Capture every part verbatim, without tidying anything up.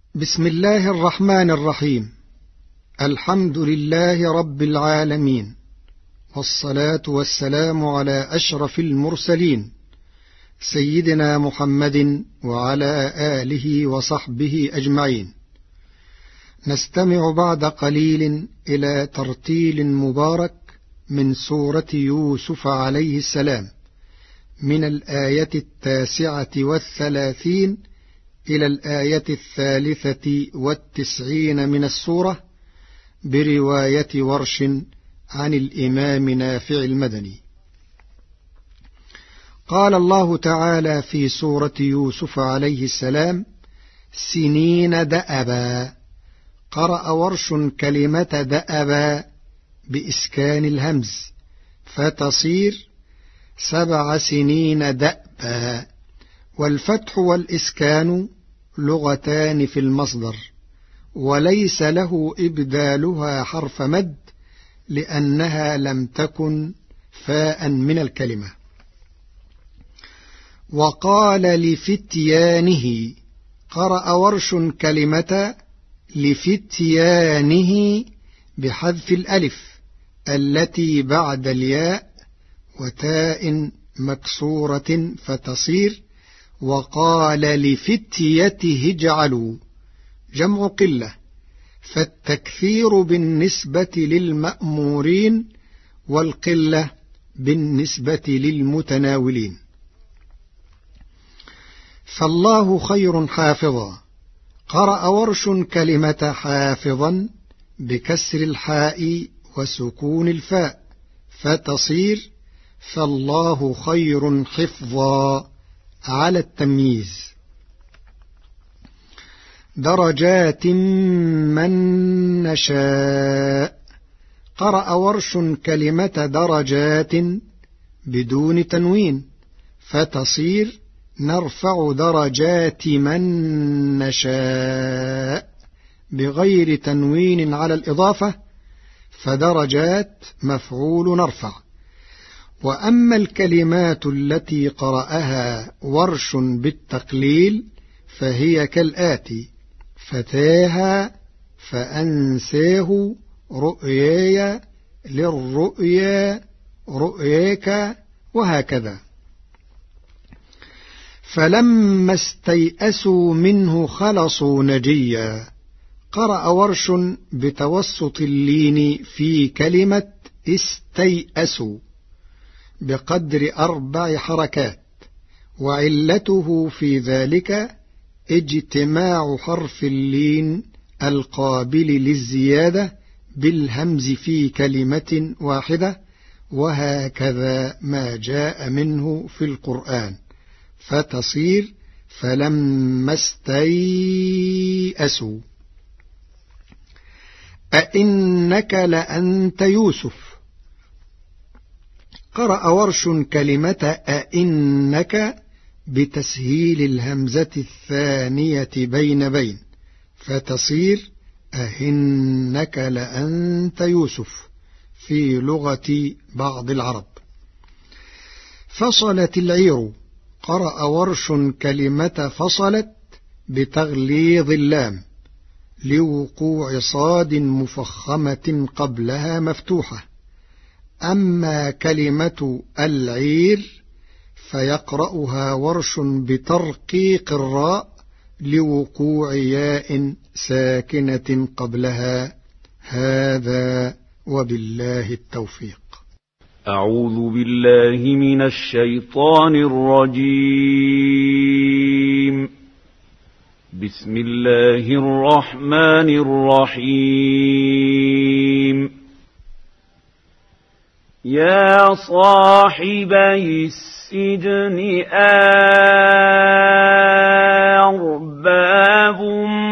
بسم الله الرحمن الرحيم. الحمد لله رب العالمين، والصلاة والسلام على أشرف المرسلين سيدنا محمد وعلى آله وصحبه أجمعين. نستمع بعد قليل إلى ترتيل مبارك من سورة يوسف عليه السلام من الآية التاسعة والثلاثين إلى الآية الثالثة والتسعين من السورة برواية ورش عن الإمام نافع المدني. قال الله تعالى في سورة يوسف عليه السلام: سنين دأبا. قرأ ورش كلمة دأبا بإسكان الهمز فتصير سبع سنين دأبا، والفتح والإسكان لغتان في المصدر، وليس له إبدالها حرف مد لأنها لم تكن فاء من الكلمة. وقال لفتيانه. قرأ ورش كلمة لفتيانه بحذف الألف التي بعد الياء وتاء مكسورة فتصير وقال لفتيته اجعلوا، جمع قلة، فالتكثير بالنسبة للمأمورين والقلة بالنسبة للمتناولين. فالله خير حافظا. قرأ ورش كلمة حافظا بكسر الحاء وسكون الفاء فتصير فالله خير حفظا على التمييز. درجات من نشاء. قرأ ورش كلمة درجات بدون تنوين فتصير نرفع درجات من نشاء بغير تنوين على الإضافة، فدرجات مفعول نرفع. وأما الكلمات التي قرأها ورش بالتقليل فهي كالآتي: فتاها، فأنساه، رؤياي، للرؤيا، رؤياك، وهكذا. فلما استيئسوا منه خلصوا نجيا. قرأ ورش بتوسط اللين في كلمة استيئسوا بقدر أربع حركات، وعلته في ذلك اجتماع حرف اللين القابل للزيادة بالهمز في كلمة واحدة، وهكذا ما جاء منه في القرآن فتصير فلما استيئسوا. أئنك لأنت يوسف. قرأ ورش كلمة أئنك بتسهيل الهمزة الثانية بين بين فتصير أهنك لأنت يوسف في لغة بعض العرب. فصلت العير. قرأ ورش كلمة فصلت بتغليظ اللام لوقوع صاد مفخمة قبلها مفتوحة. أما كلمة العير فيقرأها ورش بترقيق الراء لوقوع ياء ساكنة قبلها. هذا وبالله التوفيق. أعوذ بالله من الشيطان الرجيم. بسم الله الرحمن الرحيم. يا صاحبي السجن أرباب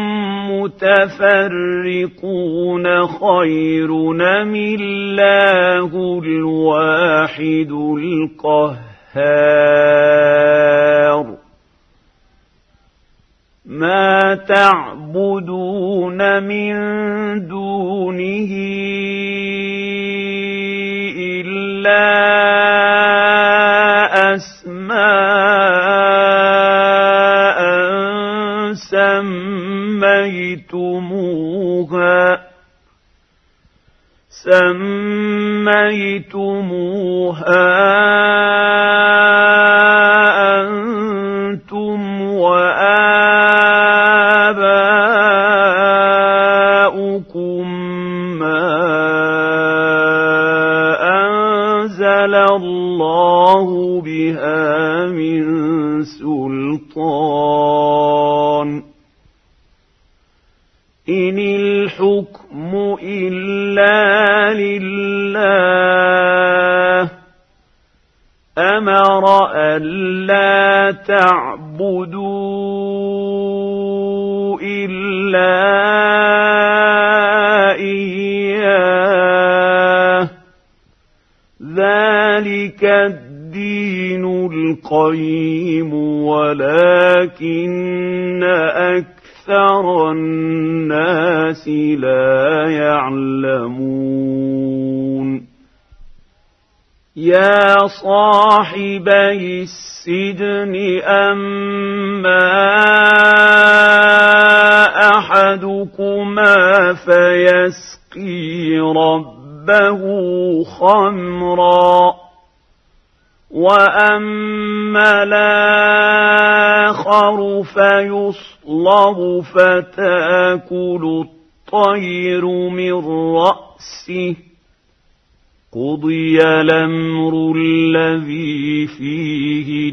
متفرقون خير أم الله الواحد القهار. ما تعبدون من دونه إلا أسماء سميتموها سميتموها أنتم وآباؤكم ما أنزل الله بها من سلطان إن الحكم إلا لله أمر ألا تعبدوا إلا إياه ذلك الدين القيم ولكن أكثر الناس لا يعلمون يا صاحبي السجن أما أحدكما فيسقي ربه خمرا وأما الآخر فيصلب فتأكل الطير من رأسه قضي الأمر الذي فيه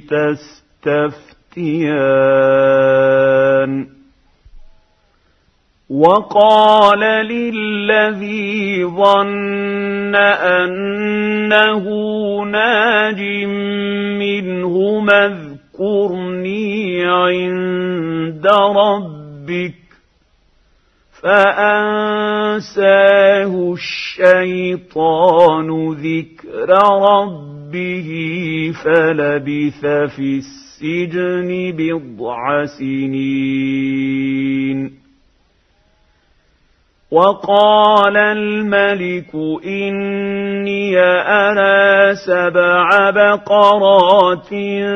تستفتيان وقال للذي ظن أنه ناج منهما اذكرني عند ربك فأنساه الشيطان ذكر ربه فلبث في السجن بضع سنين وقال الملك إني أرى سبع بقرات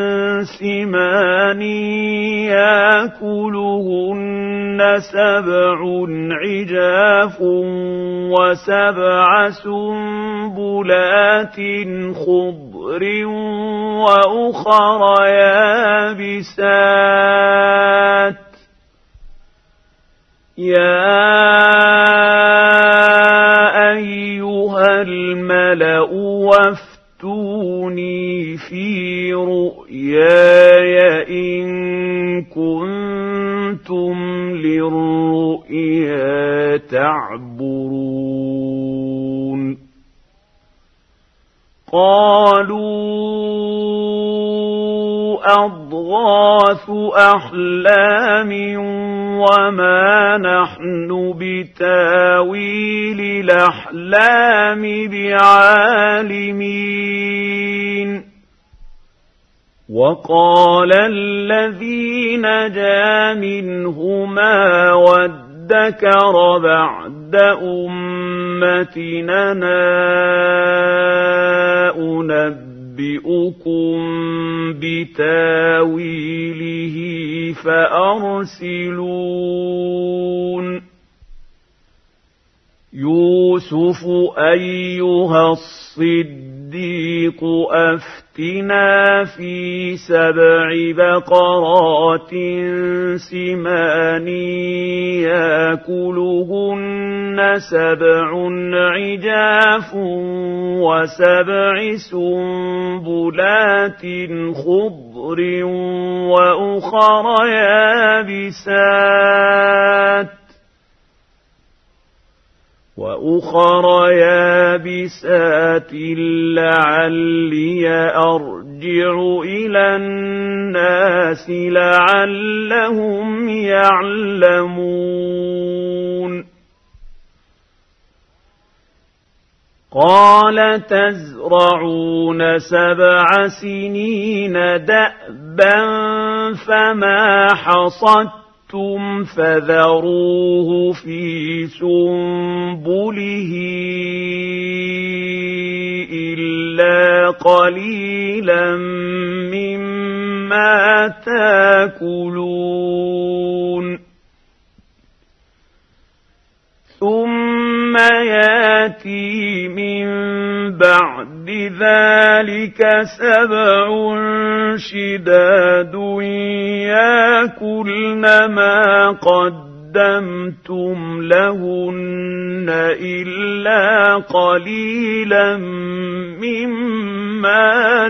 سمان يأكلهن سبع عجاف وسبع سنبلات خضر وأخر يابسات يا أيها الملأ وافتوني في رؤياي إن كنتم للرؤيا تعبرون قالوا أضغاث أحلام وما نحن بتاويل الأحلام بعالمين وقال الذي نجا منهما وادكر بعد أمتنا أنبئكم بتاويله فأرسلون يوسف أيها الصديق أفتنا في سبع بقرات سمان يأكلهن سبع عجاف وسبع سنبلات خضر وأخر يابسات وأخر يابسات لعلي أرجع إلى الناس لعلهم يعلمون قال تزرعون سبع سنين دأبا فما حصدتم فذروه في سنبله إلا قليلا مما تاكلون ياتي من بعد ذلك سبع شداد ياكلن ما قدمتم لهن إلا قليلا مما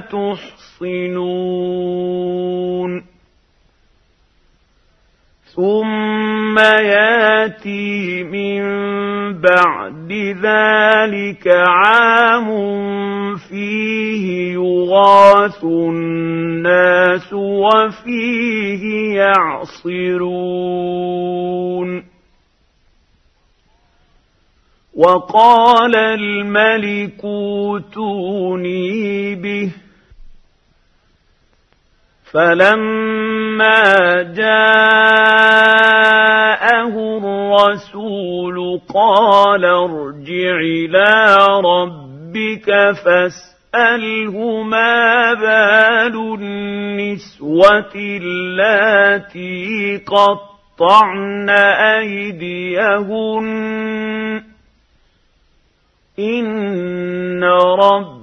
تحصنون ثم ياتي من بعد ذلك عام فيه يغاث الناس وفيه يعصرون وقال الملك اوتوني به فلما جاءه الرسول قال ارجع إلى ربك فاسأله ما بال النسوة اللاتي قطعن أيديهن إن ربي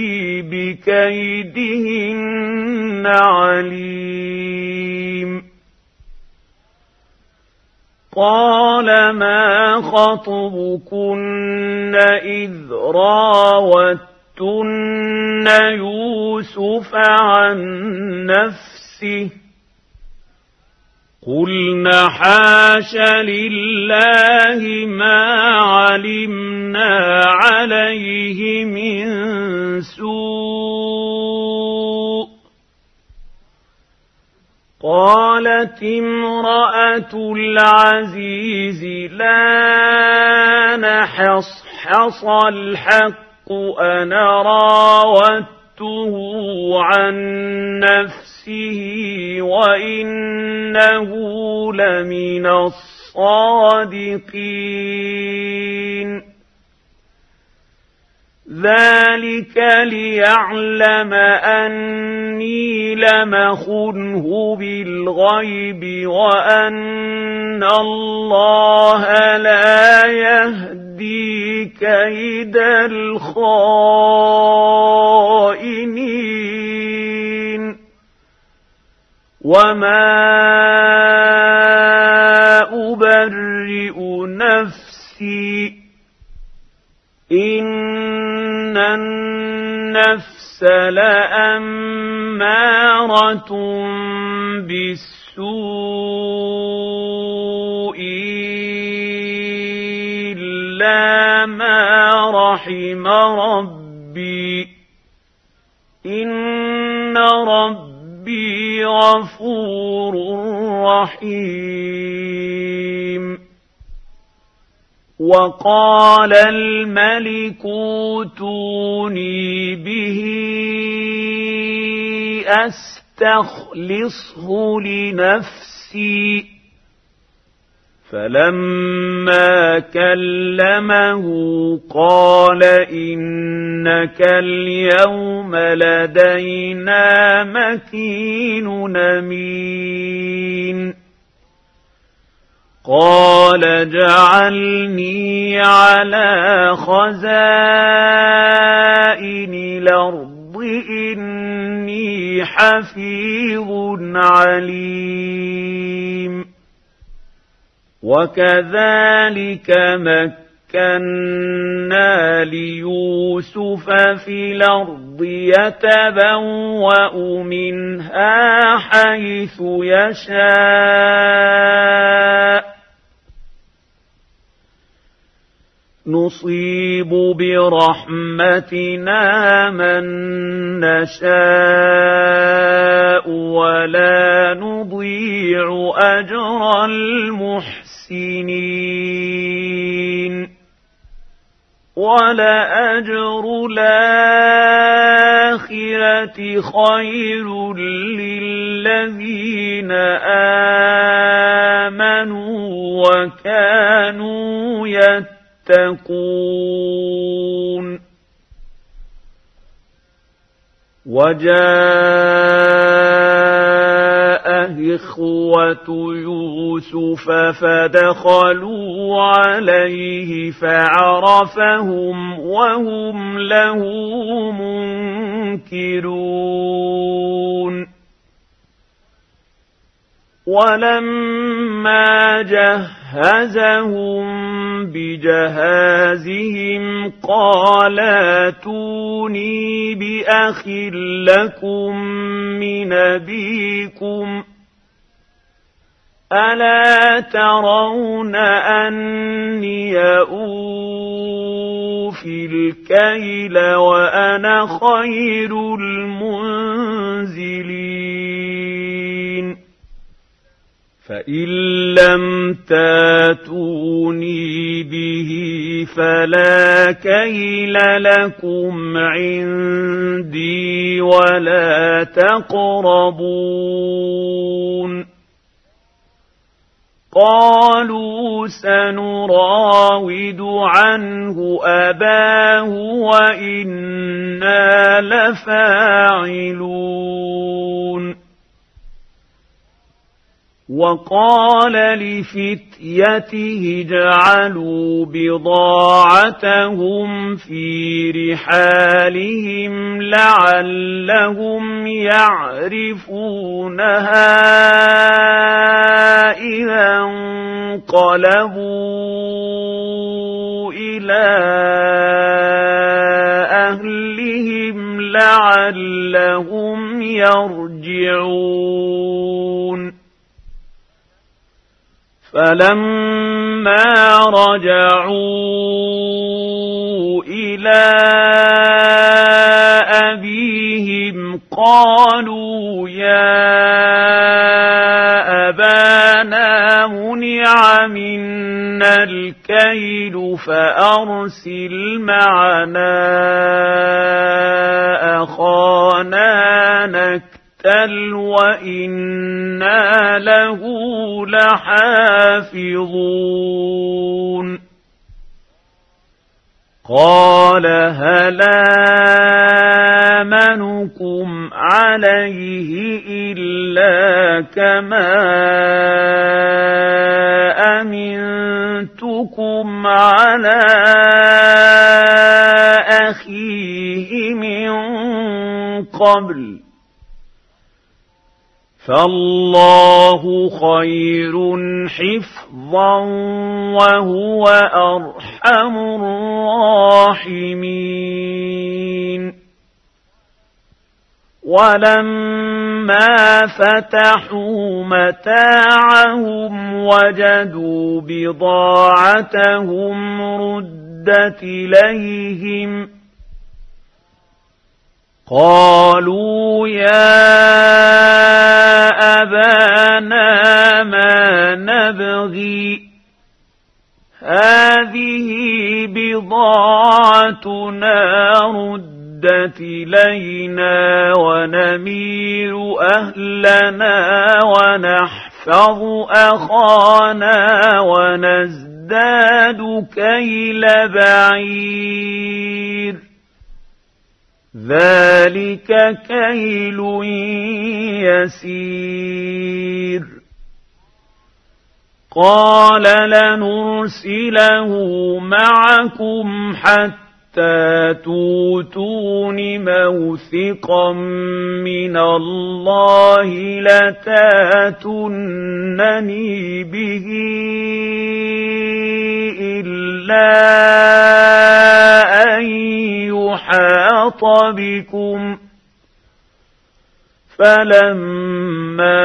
بكيدهن عليم قال ما خطبكن إذ راوتن يوسف عن نفسه قلنا حاش لله ما علمنا عليه من سوء قالت امرأة العزيز لا نحصحص الحق أنا راودته عن نفسه وإنه لمن الصادقين ذلك ليعلم أني لم أخنه بالغيب وأن الله لا يهدي كيد الخائنين وما أبرئ نفسي إن النفس لأمارة بالسوء إلا ما رحم ربي إن ربي غفور رحيم وقال الملك اوتوني به أستخلصه لنفسي فلما كلمه قال إنك اليوم لدينا مكين أمين قال اجعلني على خزائن الأرض إني حفيظ عليم وكذلك مكنا ليوسف في الأرض يتبوأ منها حيث يشاء نصيب برحمتنا من نشاء ولا نضيع أجر المحسنين ولأجر الآخرة خير للذين آمنوا وكانوا يتقون وجاء الله إخوة يوسف فدخلوا عليه فعرفهم وهم له منكرون ولما جهزهم بجهازهم قال ائتوني بأخ لكم من أبيكم ألا ترون أني أوفي الكيل وأنا خير المنزلين فإن لم تاتوني به فلا كيل لكم عندي ولا تقربون قالوا سنراود عنه أباه وإنا لفاعلون وقال لفتيته اجعلوا بضاعتهم في رحالهم لعلهم يعرفونها إذا انقلبوا إلى أهلهم لعلهم يرجعون فلما رجعوا إلى أبيهم قالوا يا أبانا منع منا الكيل فأرسل معنا أخانا نكتل وإنا له لحافظون قال هل آمنكم عليه إلا كما أمنتكم على أخيه من قبل فالله خير حفظا وهو أرحم الراحمين ولما فتحوا متاعهم وجدوا بضاعتهم ردت إليهم قالوا يا أبانا ما نبغي هذه بضاعتنا ردت إلينا ونمير أهلنا ونحفظ أخانا ونزداد كيل بعير ذلك كيل يسير قال لنرسله معكم حتى توتون موثقا من الله لتاتونني به إلا أن يحاط بكم فلما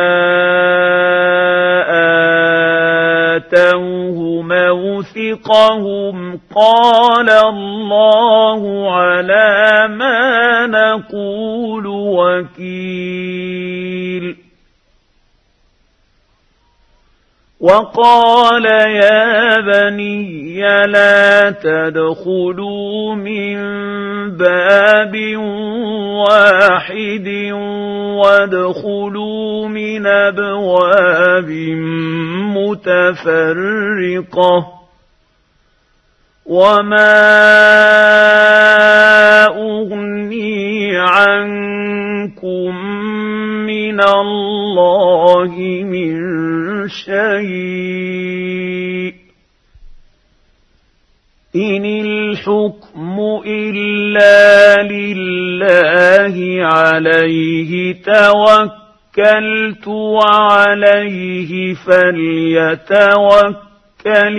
آتوه موثقهم قال الله على ما نقول وكيل وقال يا بني لا تدخلوا من باب واحد وادخلوا من أبواب متفرقة وما أغني عنكم من من الله من شيء إن الحكم إلا لله عليه توكلت وعليه فليتوكل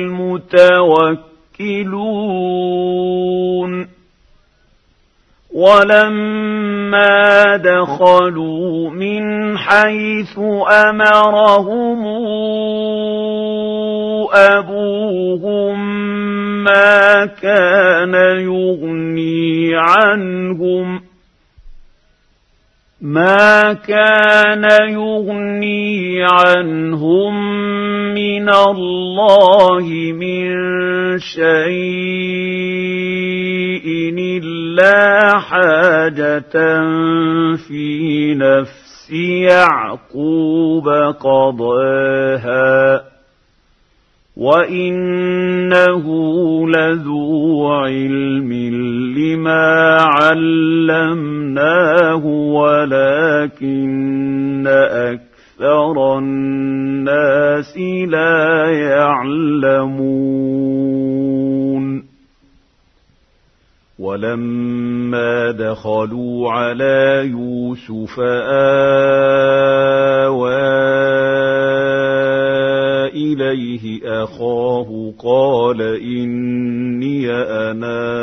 المتوكلون ولما دخلوا من حيث أمرهم أبوهم ما كان يغني عنهم ما كان يغني عنهم من الله من شيء إلا حاجة في نفس يعقوب قضاها وإنه لذو علم لما علمناه ولكن أكثر الناس لا يعلمون ولما دخلوا على يوسف آوى إليه أخاه قال إني أنا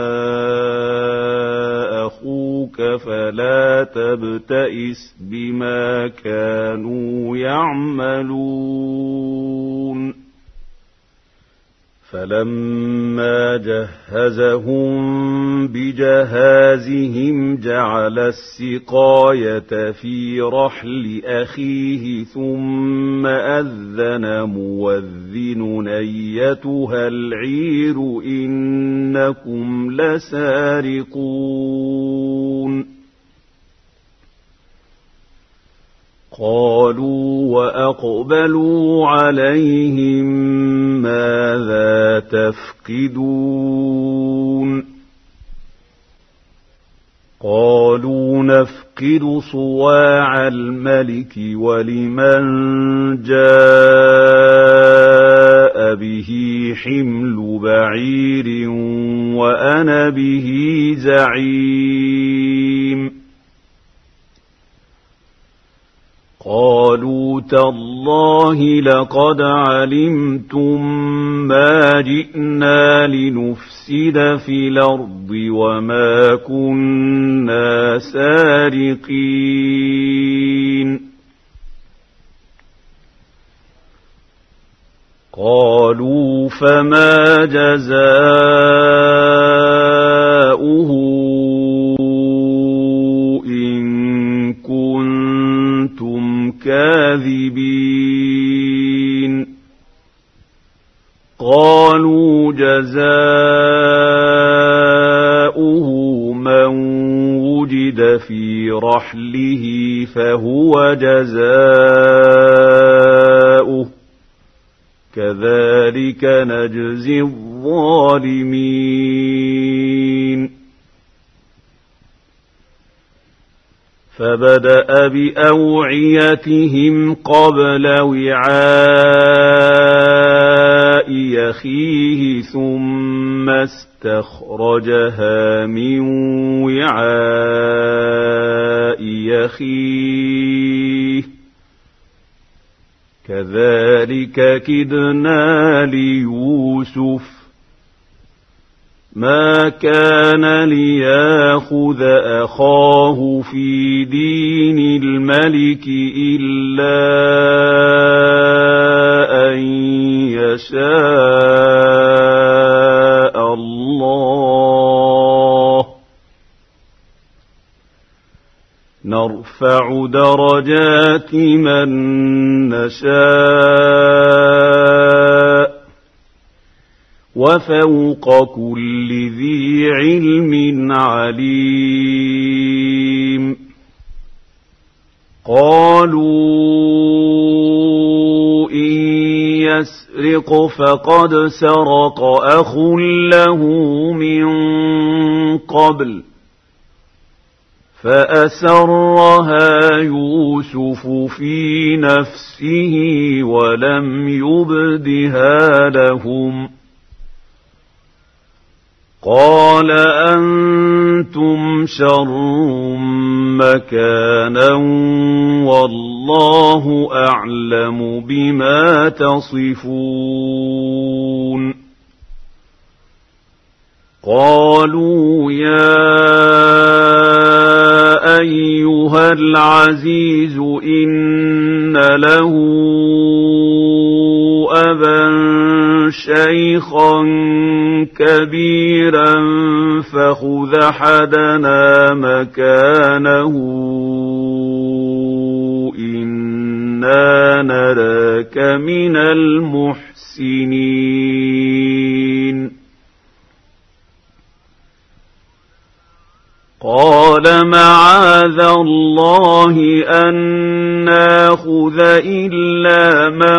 أخوك فلا تبتئس بما كانوا يعملون فلما جهزهم بجهازهم جعل السقاية في رحل أخيه ثم أذن مؤذن أيتها العير إنكم لسارقون قالوا وأقبلوا عليهم ماذا تفقدون قالوا نفقد صواع الملك ولمن جاء به حمل بعير وأنا به زعيم قالوا تالله لقد علمتم ما جئنا لنفسد في الأرض وما كنا سارقين قالوا فما جزاؤه كاذبين قالوا جزاؤه من وجد في رحله فهو جزاؤه كذلك نجزي الظالمين فبدأ بأوعيتهم قبل وعاء أخيه ثم استخرجها من وعاء أخيه كذلك كدنا ليوسف ما كان ليأخذ أخاه في دين الملك إلا أن يشاء الله نرفع درجات من نشاء وفوق كل ذي علم عليم قالوا إن يسرق فقد سرق أخ له من قبل فأسرها يوسف في نفسه ولم يبدها لهم قال أنتم شر مكانا والله أعلم بما تصفون قالوا يا أيها العزيز إن له أبا شيخا كبيرا فخذ أحدنا مكانه إنا نراك من المحسنين قال معاذ الله أن ناخذ إلا من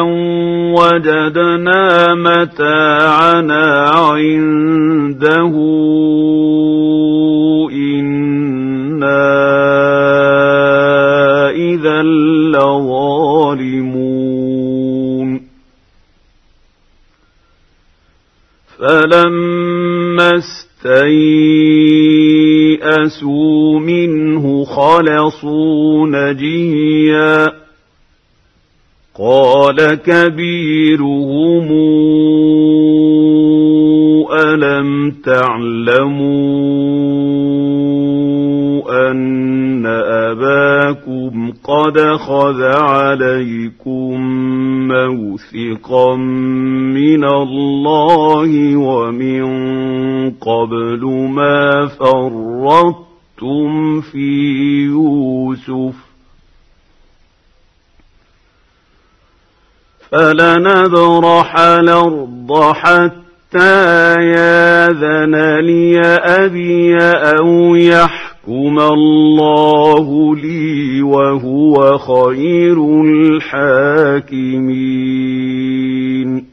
وجدنا متاعنا عنده إنا إذا لظالمون فلما استيئسوا منه خلصوا نجيا قال كبيرهم ألم تعلموا أن أباكم قد خذ عليكم موثقا من الله ومن قبل ما فرطتم في يوسف فلنبرح الأرض حتى ياذن لي أبي أو يحكم الله لي وهو خير الحاكمين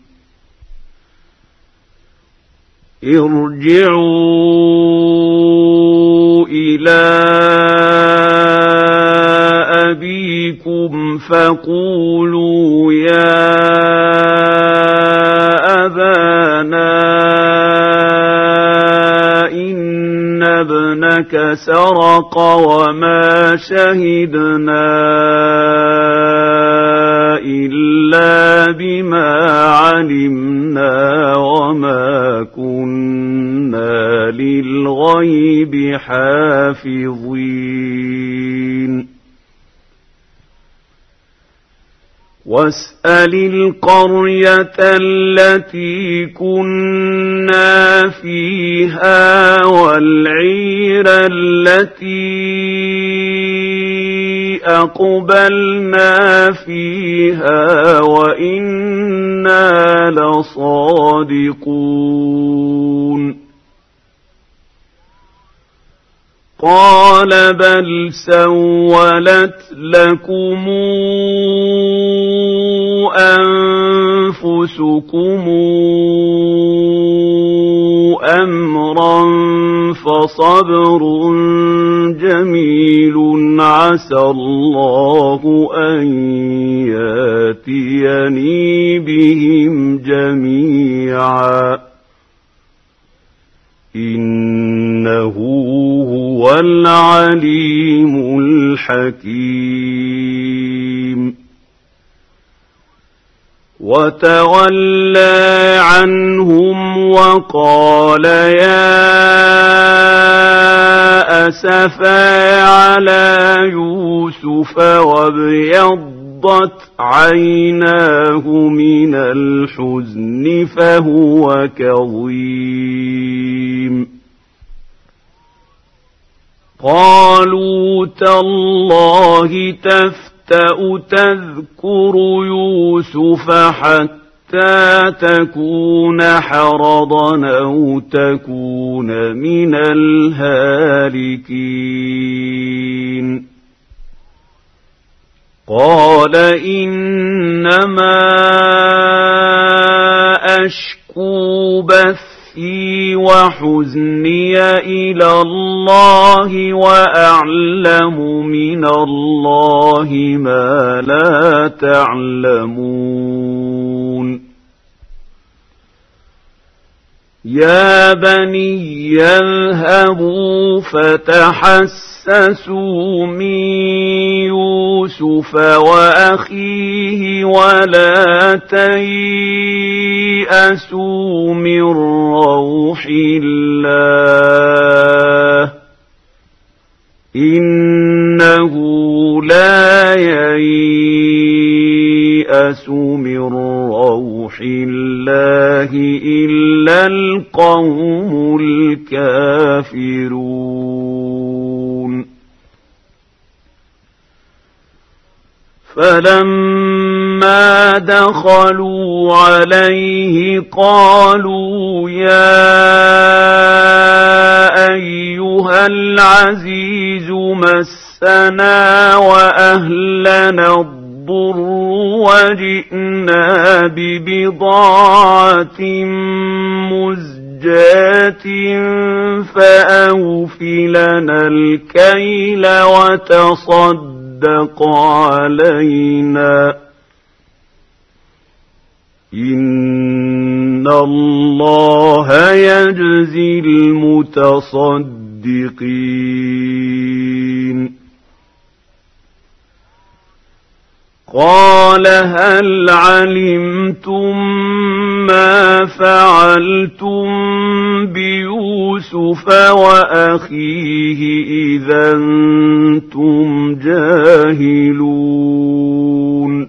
ارجعوا إلى أبيكم فقولوا يا أبانا إن ابنك سرق وما شهدنا إلا بما علمنا وما كنا للغيب حافظين واسأل القرية التي كنا فيها والعير التي أقبلنا فيها وإنا لصادقون قال بل سولت لكم أنفسكم أمرا فصبر جميل عسى الله أن ياتيني بهم جميعا إنه هو العليم الحكيم وتولى عنهم وقال يا أسفا على يوسف وابيضت عيناه من الحزن فهو كظيم قالوا تالله تفتأ تذكر يوسف حتى تكون حرضا أو تكون من الهالكين قال إنما أشكو بثي بأسي وحزني إلى الله وأعلم من الله ما لا تعلمون يا بني اذهبوا فتحسسوا من يوسف وأخيه ولا تيأسوا من روح الله إنه لا ييأس من روح الله إلا القوم الكافرون فلما دخلوا عليه قالوا يا أيها العزيز مسنا وأهلنا الضر وجئنا ببضاعة مزجاة فأوف لنا الكيل وتصدق علينا إن الله يجزي المتصدقين قال هل علمتم ما فعلتم بيوسف وأخيه إذا أنتم جاهلون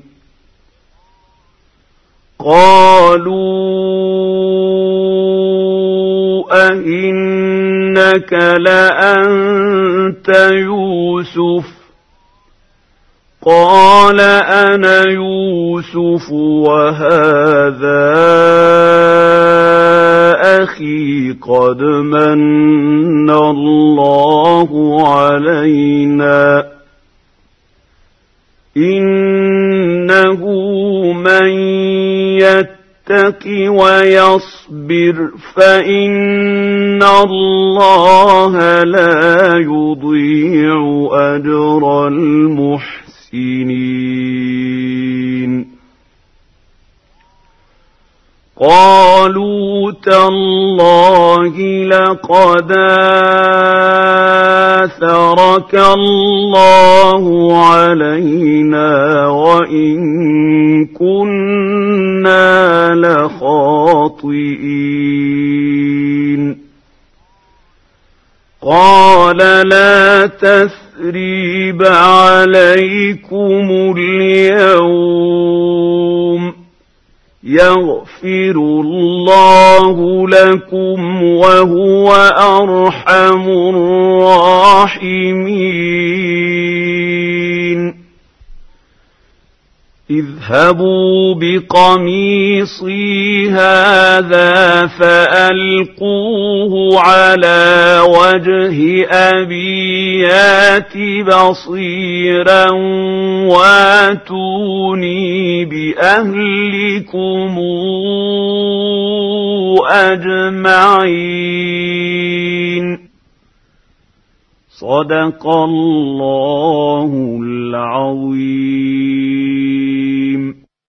قالوا أئنك لأنت يوسف قال أنا يوسف وهذا أخي قد من الله علينا إنه من يتق ويصبر فإن الله لا يضيع أجر المحسنين قالوا تالله لقد آثرك الله علينا وإن كنا لخاطئين قال لا تثريب عليكم اليوم يغفر الله لكم وهو أرحم الراحمين اذهبوا بقميصي هذا فألقوه على وجه أبي يات بصيرا واتوني بأهلكم أجمعين صدق الله العظيم. صدق الله العظيم.